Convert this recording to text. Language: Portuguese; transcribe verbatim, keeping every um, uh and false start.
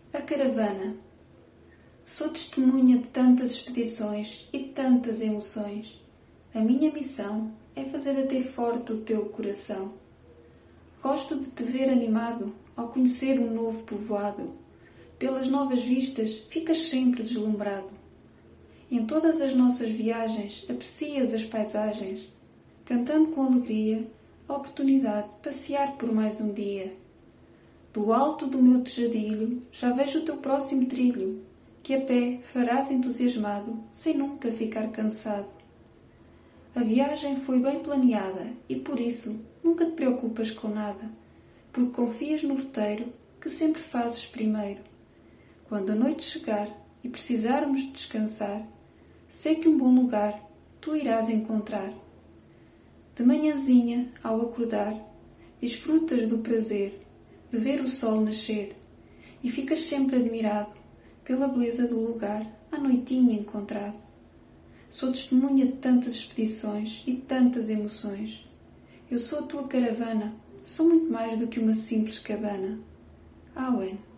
A caravana. Sou testemunha de tantas expedições e tantas emoções. A minha missão é fazer bater forte o teu coração. Gosto de te ver animado ao conhecer um novo povoado. Pelas novas vistas ficas sempre deslumbrado. Em todas as nossas viagens aprecias as paisagens, cantando com alegria a oportunidade de passear por mais um dia. Do alto do meu tejadilho já vejo o teu próximo trilho, que a pé farás entusiasmado, sem nunca ficar cansado. A viagem foi bem planeada e por isso nunca te preocupas com nada, porque confias no roteiro que sempre fazes primeiro. Quando a noite chegar e precisarmos descansar, sei que um bom lugar tu irás encontrar. De manhãzinha, ao acordar, desfrutas do prazer de ver o sol nascer e ficas sempre admirado pela beleza do lugar à noitinha encontrado. Sou testemunha de tantas expedições e de tantas emoções. Eu sou a tua caravana, sou muito mais do que uma simples cabana. Awen.